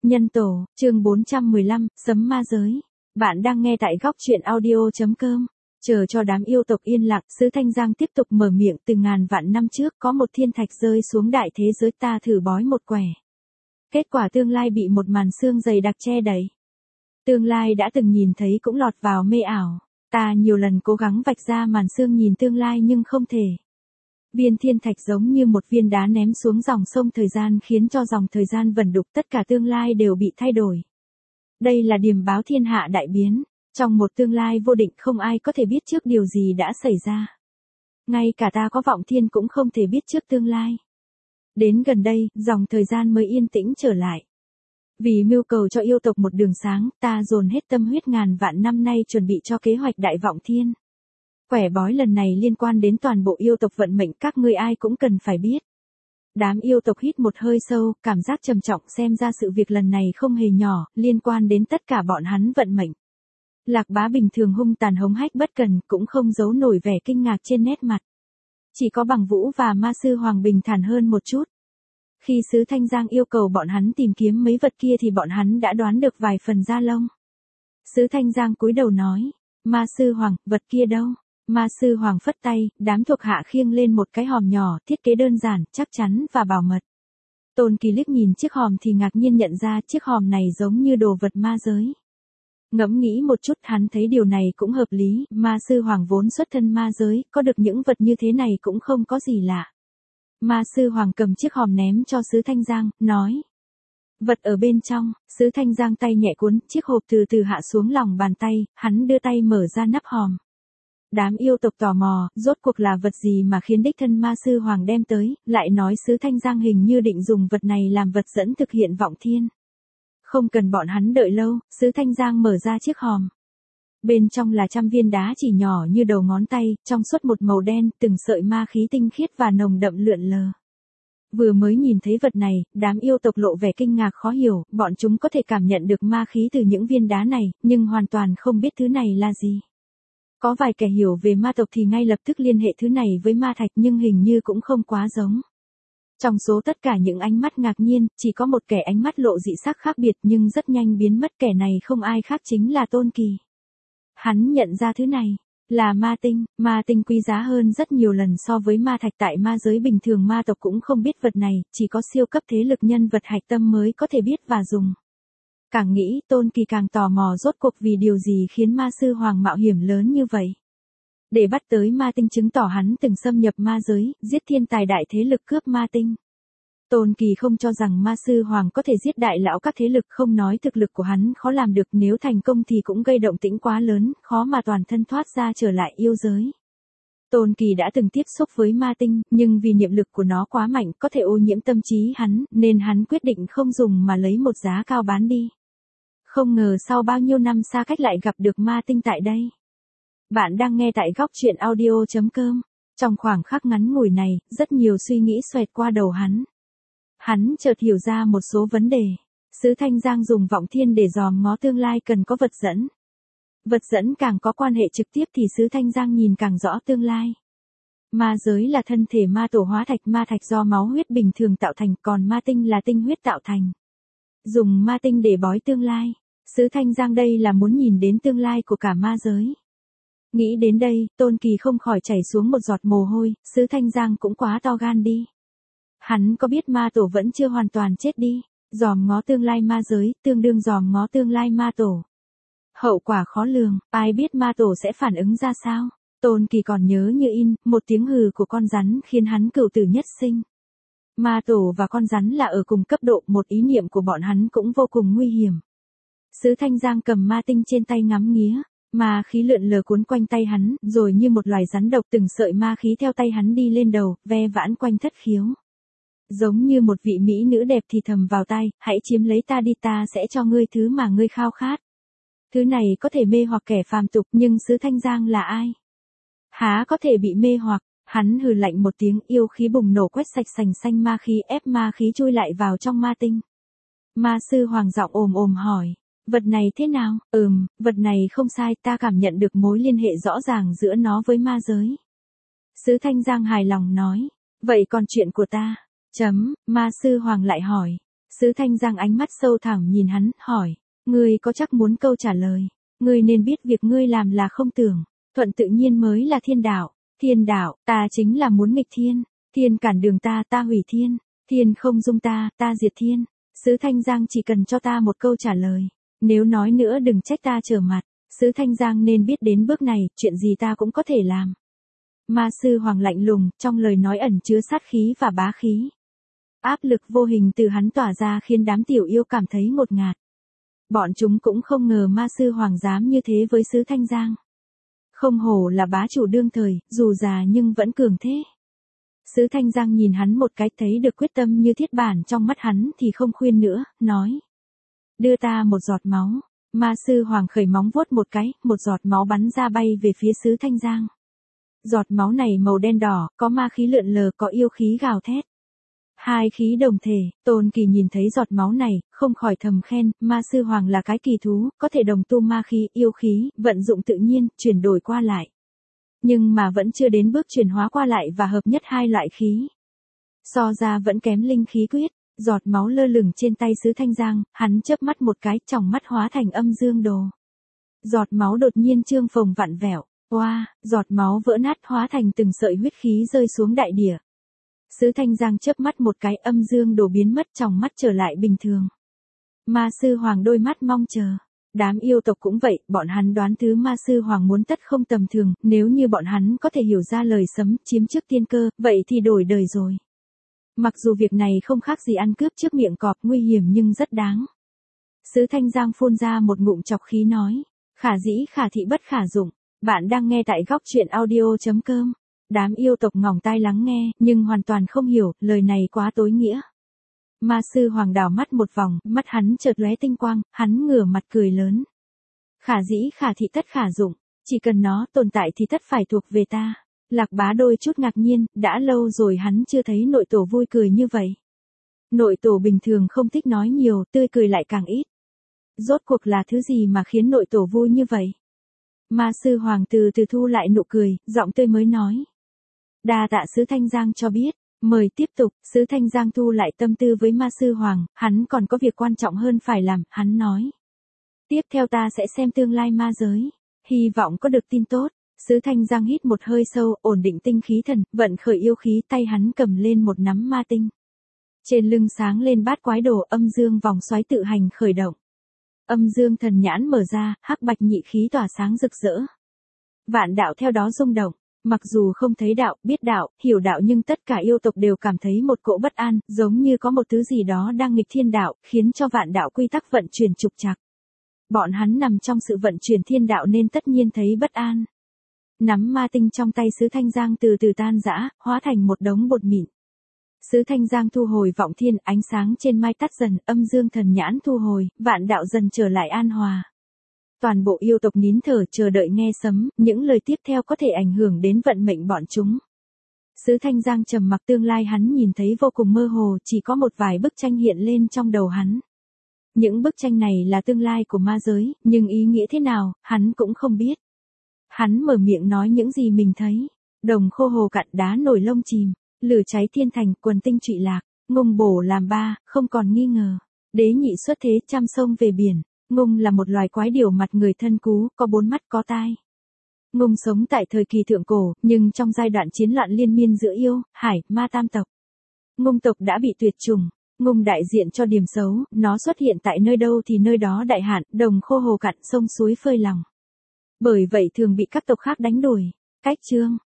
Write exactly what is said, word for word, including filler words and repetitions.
Nhân tổ, chương bốn trăm mười lăm, sấm ma giới. Bạn đang nghe tại góc truyện audio.com. Chờ cho đám yêu tộc yên lặng, Sứ Thanh Giang tiếp tục mở miệng. Từ ngàn vạn năm trước có một thiên thạch rơi xuống đại thế giới, ta thử bói một quẻ. Kết quả tương lai bị một màn sương dày đặc che đậy. Tương lai đã từng nhìn thấy cũng lọt vào mê ảo. Ta nhiều lần cố gắng vạch ra màn sương nhìn tương lai nhưng không thể. Viên thiên thạch giống như một viên đá ném xuống dòng sông thời gian, khiến cho dòng thời gian vẩn đục, tất cả tương lai đều bị thay đổi. Đây là điềm báo thiên hạ đại biến. Trong một tương lai vô định không ai có thể biết trước điều gì đã xảy ra. Ngay cả ta có vọng thiên cũng không thể biết trước tương lai. Đến gần đây, dòng thời gian mới yên tĩnh trở lại. Vì mưu cầu cho yêu tộc một đường sáng, ta dồn hết tâm huyết ngàn vạn năm nay chuẩn bị cho kế hoạch đại vọng thiên. Quẻ bói lần này liên quan đến toàn bộ yêu tộc vận mệnh, các ngươi ai cũng cần phải biết. Đám yêu tộc hít một hơi sâu, cảm giác trầm trọng, xem ra sự việc lần này không hề nhỏ, liên quan đến tất cả bọn hắn vận mệnh. Lạc Bá bình thường hung tàn hống hách bất cần, cũng không giấu nổi vẻ kinh ngạc trên nét mặt. Chỉ có Bằng Vũ và Ma Sư Hoàng bình thản hơn một chút. Khi Sứ Thanh Giang yêu cầu bọn hắn tìm kiếm mấy vật kia thì bọn hắn đã đoán được vài phần da lông. Sứ Thanh Giang cúi đầu nói, Ma Sư Hoàng, vật kia đâu? Ma Sư Hoàng phất tay, đám thuộc hạ khiêng lên một cái hòm nhỏ, thiết kế đơn giản, chắc chắn và bảo mật. Tôn Kỳ liếc nhìn chiếc hòm thì ngạc nhiên nhận ra chiếc hòm này giống như đồ vật ma giới. Ngẫm nghĩ một chút, hắn thấy điều này cũng hợp lý, Ma Sư Hoàng vốn xuất thân ma giới, có được những vật như thế này cũng không có gì lạ. Ma Sư Hoàng cầm chiếc hòm ném cho Sứ Thanh Giang, nói. Vật ở bên trong. Sứ Thanh Giang tay nhẹ cuốn, chiếc hộp từ từ hạ xuống lòng bàn tay, hắn đưa tay mở ra nắp hòm. Đám yêu tộc tò mò, rốt cuộc là vật gì mà khiến đích thân Ma Sư Hoàng đem tới, lại nói Sứ Thanh Giang hình như định dùng vật này làm vật dẫn thực hiện vọng thiên. Không cần bọn hắn đợi lâu, Sứ Thanh Giang mở ra chiếc hòm. Bên trong là trăm viên đá chỉ nhỏ như đầu ngón tay, trong suốt một màu đen, từng sợi ma khí tinh khiết và nồng đậm lượn lờ. Vừa mới nhìn thấy vật này, đám yêu tộc lộ vẻ kinh ngạc khó hiểu, bọn chúng có thể cảm nhận được ma khí từ những viên đá này, nhưng hoàn toàn không biết thứ này là gì. Có vài kẻ hiểu về ma tộc thì ngay lập tức liên hệ thứ này với ma thạch, nhưng hình như cũng không quá giống. Trong số tất cả những ánh mắt ngạc nhiên, chỉ có một kẻ ánh mắt lộ dị sắc khác biệt nhưng rất nhanh biến mất, kẻ này không ai khác chính là Tôn Kỳ. Hắn nhận ra thứ này là ma tinh, ma tinh quý giá hơn rất nhiều lần so với ma thạch, tại ma giới bình thường ma tộc cũng không biết vật này, chỉ có siêu cấp thế lực nhân vật hạch tâm mới có thể biết và dùng. Càng nghĩ, Tôn Kỳ càng tò mò rốt cuộc vì điều gì khiến Ma Sư Hoàng mạo hiểm lớn như vậy. Để bắt tới ma tinh chứng tỏ hắn từng xâm nhập ma giới, giết thiên tài đại thế lực cướp ma tinh. Tôn Kỳ không cho rằng Ma Sư Hoàng có thể giết đại lão các thế lực, không nói thực lực của hắn khó làm được, nếu thành công thì cũng gây động tĩnh quá lớn, khó mà toàn thân thoát ra trở lại yêu giới. Tôn Kỳ đã từng tiếp xúc với ma tinh, nhưng vì niệm lực của nó quá mạnh, có thể ô nhiễm tâm trí hắn, nên hắn quyết định không dùng mà lấy một giá cao bán đi. Không ngờ sau bao nhiêu năm xa cách lại gặp được ma tinh tại đây. Bạn đang nghe tại góc truyện audio.com. Trong khoảng khắc ngắn ngủi này, rất nhiều suy nghĩ xoẹt qua đầu hắn. Hắn chợt hiểu ra một số vấn đề. Sứ Thanh Giang dùng vọng thiên để dòm ngó tương lai cần có vật dẫn. Vật dẫn càng có quan hệ trực tiếp thì Sứ Thanh Giang nhìn càng rõ tương lai. Ma giới là thân thể ma tổ hóa thạch, ma thạch do máu huyết bình thường tạo thành, còn ma tinh là tinh huyết tạo thành. Dùng ma tinh để bói tương lai. Sứ Thanh Giang đây là muốn nhìn đến tương lai của cả ma giới. Nghĩ đến đây, Tôn Kỳ không khỏi chảy xuống một giọt mồ hôi, Sứ Thanh Giang cũng quá to gan đi. Hắn có biết ma tổ vẫn chưa hoàn toàn chết đi, dòm ngó tương lai ma giới, tương đương dòm ngó tương lai ma tổ. Hậu quả khó lường, ai biết ma tổ sẽ phản ứng ra sao. Tôn Kỳ còn nhớ như in, một tiếng hừ của con rắn khiến hắn cửu tử nhất sinh. Ma tổ và con rắn là ở cùng cấp độ, một ý niệm của bọn hắn cũng vô cùng nguy hiểm. Sứ Thanh Giang cầm ma tinh trên tay ngắm nghía, ma khí lượn lờ cuốn quanh tay hắn, rồi như một loài rắn độc từng sợi ma khí theo tay hắn đi lên đầu, ve vãn quanh thất khiếu. Giống như một vị mỹ nữ đẹp thì thầm vào tai, hãy chiếm lấy ta đi, ta sẽ cho ngươi thứ mà ngươi khao khát. Thứ này có thể mê hoặc kẻ phàm tục, nhưng Sứ Thanh Giang là ai? Há có thể bị mê hoặc? Hắn hừ lạnh một tiếng, yêu khí bùng nổ quét sạch sành xanh ma khí, ép ma khí chui lại vào trong ma tinh. Ma Sư Hoàng giọng ồm ồm hỏi, vật này thế nào? Ừm, vật này không sai, ta cảm nhận được mối liên hệ rõ ràng giữa nó với ma giới. Sứ Thanh Giang hài lòng nói, vậy còn chuyện của ta? Chấm, Ma Sư Hoàng lại hỏi. Sứ Thanh Giang ánh mắt sâu thẳm nhìn hắn, hỏi, ngươi có chắc muốn câu trả lời, ngươi nên biết việc ngươi làm là không tưởng, thuận tự nhiên mới là thiên đạo, thiên đạo, ta chính là muốn nghịch thiên, thiên cản đường ta, ta hủy thiên, thiên không dung ta, ta diệt thiên. Sứ Thanh Giang chỉ cần cho ta một câu trả lời, nếu nói nữa đừng trách ta trở mặt, Sứ Thanh Giang nên biết đến bước này, chuyện gì ta cũng có thể làm. Ma Sư Hoàng lạnh lùng, trong lời nói ẩn chứa sát khí và bá khí. Áp lực vô hình từ hắn tỏa ra khiến đám tiểu yêu cảm thấy ngột ngạt. Bọn chúng cũng không ngờ Ma Sư Hoàng dám như thế với Sứ Thanh Giang. Không hổ là bá chủ đương thời, dù già nhưng vẫn cường thế. Sứ Thanh Giang nhìn hắn một cái, thấy được quyết tâm như thiết bản trong mắt hắn thì không khuyên nữa, nói. Đưa ta một giọt máu. Ma Sư Hoàng khởi móng vuốt một cái, một giọt máu bắn ra bay về phía Sứ Thanh Giang. Giọt máu này màu đen đỏ, có ma khí lượn lờ, có yêu khí gào thét. Hai khí đồng thể, Tôn Kỳ nhìn thấy giọt máu này, không khỏi thầm khen, Ma Sư Hoàng là cái kỳ thú, có thể đồng tu ma khí, yêu khí, vận dụng tự nhiên, chuyển đổi qua lại. Nhưng mà vẫn chưa đến bước chuyển hóa qua lại và hợp nhất hai loại khí. So ra vẫn kém linh khí quyết, giọt máu lơ lửng trên tay Sứ Thanh Giang, hắn chớp mắt một cái, tròng mắt hóa thành âm dương đồ. Giọt máu đột nhiên trương phồng vặn vẹo, oa, wow, giọt máu vỡ nát hóa thành từng sợi huyết khí rơi xuống đại địa. Sứ Thanh Giang chớp mắt một cái, âm dương đồ biến mất, tròng mắt trở lại bình thường. Ma Sư Hoàng đôi mắt mong chờ. Đám yêu tộc cũng vậy, bọn hắn đoán thứ Ma Sư Hoàng muốn tất không tầm thường, nếu như bọn hắn có thể hiểu ra lời sấm, chiếm trước tiên cơ, vậy thì đổi đời rồi. Mặc dù việc này không khác gì ăn cướp trước miệng cọp, nguy hiểm nhưng rất đáng. Sứ Thanh Giang phun ra một ngụm chọc khí nói, khả dĩ khả thị bất khả dụng, bạn đang nghe tại góc truyện audio.com. Đám yêu tộc ngỏng tai lắng nghe, nhưng hoàn toàn không hiểu, lời này quá tối nghĩa. Ma Sư Hoàng đảo mắt một vòng, mắt hắn chợt lóe tinh quang, hắn ngửa mặt cười lớn. Khả dĩ khả thị tất khả dụng, chỉ cần nó tồn tại thì tất phải thuộc về ta. Lạc Bá đôi chút ngạc nhiên, đã lâu rồi hắn chưa thấy nội tổ vui cười như vậy. Nội tổ bình thường không thích nói nhiều, tươi cười lại càng ít. Rốt cuộc là thứ gì mà khiến nội tổ vui như vậy? Ma Sư Hoàng từ từ thu lại nụ cười, giọng tươi mới nói. Đa tạ Sứ Thanh Giang cho biết, mời tiếp tục. Sứ Thanh Giang thu lại tâm tư với Ma Sư Hoàng, hắn còn có việc quan trọng hơn phải làm, hắn nói. Tiếp theo ta sẽ xem tương lai ma giới, hy vọng có được tin tốt. Sứ Thanh Giang hít một hơi sâu, ổn định tinh khí thần, vận khởi yêu khí, tay hắn cầm lên một nắm ma tinh. Trên lưng sáng lên bát quái đồ, âm dương vòng xoáy tự hành khởi động. Âm dương thần nhãn mở ra, hắc bạch nhị khí tỏa sáng rực rỡ. Vạn đạo theo đó rung động. Mặc dù không thấy đạo, biết đạo, hiểu đạo nhưng tất cả yêu tộc đều cảm thấy một cỗ bất an, giống như có một thứ gì đó đang nghịch thiên đạo, khiến cho vạn đạo quy tắc vận chuyển trục trặc. Bọn hắn nằm trong sự vận chuyển thiên đạo nên tất nhiên thấy bất an. Nắm ma tinh trong tay Sứ Thanh Giang từ từ tan rã, hóa thành một đống bột mịn. Sứ Thanh Giang thu hồi vọng thiên, ánh sáng trên mai tắt dần, âm dương thần nhãn thu hồi, vạn đạo dần trở lại an hòa. Toàn bộ yêu tộc nín thở chờ đợi nghe sấm, những lời tiếp theo có thể ảnh hưởng đến vận mệnh bọn chúng. Sứ Thanh Giang trầm mặc, tương lai hắn nhìn thấy vô cùng mơ hồ, chỉ có một vài bức tranh hiện lên trong đầu hắn. Những bức tranh này là tương lai của ma giới, nhưng ý nghĩa thế nào, hắn cũng không biết. Hắn mở miệng nói những gì mình thấy. Đồng khô hồ cạn, đá nổi lông chìm, lửa cháy thiên thành, quần tinh trụy lạc, ngông bổ làm ba, không còn nghi ngờ. Đế nhị xuất thế, trăm sông về biển. Ngông là một loài quái điểu mặt người thân cú, có bốn mắt có tai. Ngông sống tại thời kỳ thượng cổ, nhưng trong giai đoạn chiến loạn liên miên giữa yêu, hải, ma tam tộc. Ngông tộc đã bị tuyệt chủng. Ngông đại diện cho điểm xấu, nó xuất hiện tại nơi đâu thì nơi đó đại hạn, đồng khô hồ cạn, sông suối phơi lòng. Bởi vậy thường bị các tộc khác đánh đuổi. Cách chương